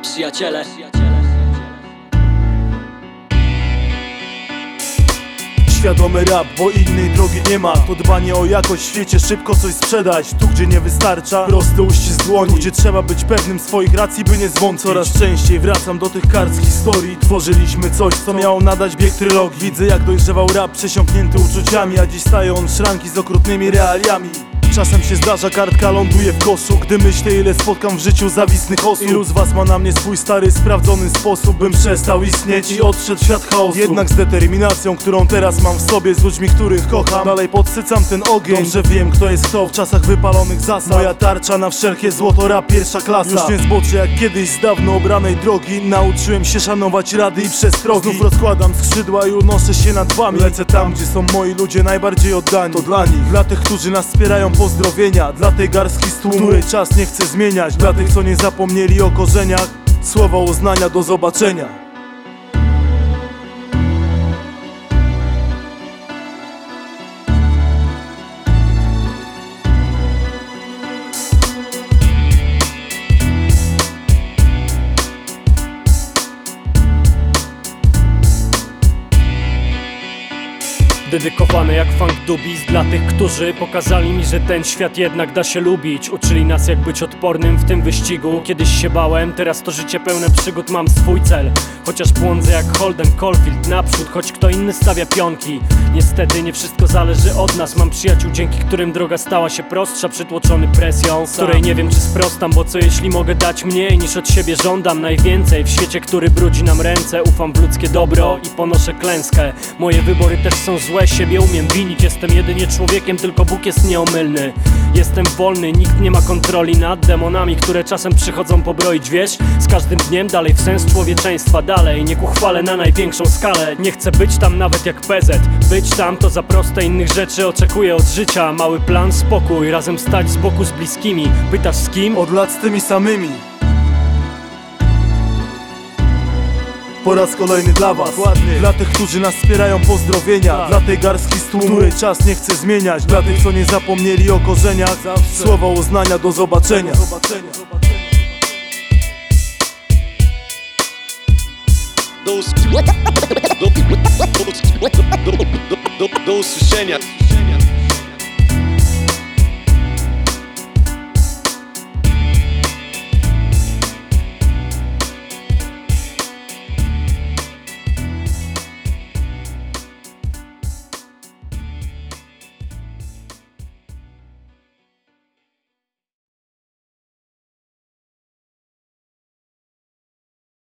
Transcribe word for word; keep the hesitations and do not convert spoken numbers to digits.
Przyjaciele. Świadomy rap, bo innej drogi nie ma. To dbanie o jakość w świecie, szybko coś sprzedać. Tu gdzie nie wystarcza, prosty uścisk dłoni. Tu gdzie trzeba być pewnym swoich racji, by nie zwątpić. Coraz częściej wracam do tych kart z historii. Tworzyliśmy coś, co miało nadać bieg trylogii. Widzę jak dojrzewał rap przesiąknięty uczuciami, a dziś stają on szranki z okrutnymi realiami. Czasem się zdarza, kartka ląduje w koszu, gdy myślę ile spotkam w życiu zawisnych osób. Ilu z was ma na mnie swój stary, sprawdzony sposób, bym przestał istnieć i odszedł w świat chaosu. Jednak z determinacją, którą teraz mam w sobie, z ludźmi, których kocham, dalej podsycam ten ogień. Dobrze wiem kto jest kto w czasach wypalonych zasad. Moja tarcza na wszelkie złoto, rap pierwsza klasa. Już nie zboczę jak kiedyś z dawno obranej drogi. Nauczyłem się szanować rady i przestrogi. Znów rozkładam skrzydła i unoszę się nad wami. Lecę tam gdzie są moi ludzie najbardziej oddani. To dla nich, dla tych którzy nas wspierają, pozdrowienia. Dla tej garstki z tłumu, której czas nie chce zmieniać. Dla tych co nie zapomnieli o korzeniach, słowa uznania, do zobaczenia. Dedykowane jak funk dubis dla tych, którzy pokazali mi, że ten świat jednak da się lubić. Uczyli nas jak być odpornym w tym wyścigu. Kiedyś się bałem, teraz to życie pełne przygód, mam swój cel. Chociaż błądzę jak Holden Caulfield naprzód, choć kto inny stawia pionki. Niestety nie wszystko zależy od nas. Mam przyjaciół, dzięki którym droga stała się prostsza, przytłoczony presją, z której nie wiem czy sprostam. Bo co jeśli mogę dać mniej niż od siebie żądam najwięcej. W świecie, który brudzi nam ręce, ufam w ludzkie dobro i ponoszę klęskę. Moje wybory też są złe, siebie umiem winić. Jestem jedynie człowiekiem, tylko Bóg jest nieomylny. Jestem wolny, nikt nie ma kontroli nad demonami, które czasem przychodzą pobroić, wiesz? Z każdym dniem dalej w sens człowieczeństwa, dalej nie ku chwale na największą skalę. Nie chcę być tam nawet jak P Z. Być tam to za proste, innych rzeczy oczekuję od życia. Mały plan, spokój, razem stać z boku z bliskimi. Pytasz z kim? Od lat z tymi samymi. Po raz kolejny dla was, ładnie. Dla tych, którzy nas wspierają, pozdrowienia. Tak. Dla tej garstki z tłumu, której czas nie chce zmieniać. Dla tych, co nie zapomnieli o korzeniach, zawsze. Słowa uznania, do zobaczenia, do zobaczenia. Do, do, do, do, do usłyszenia.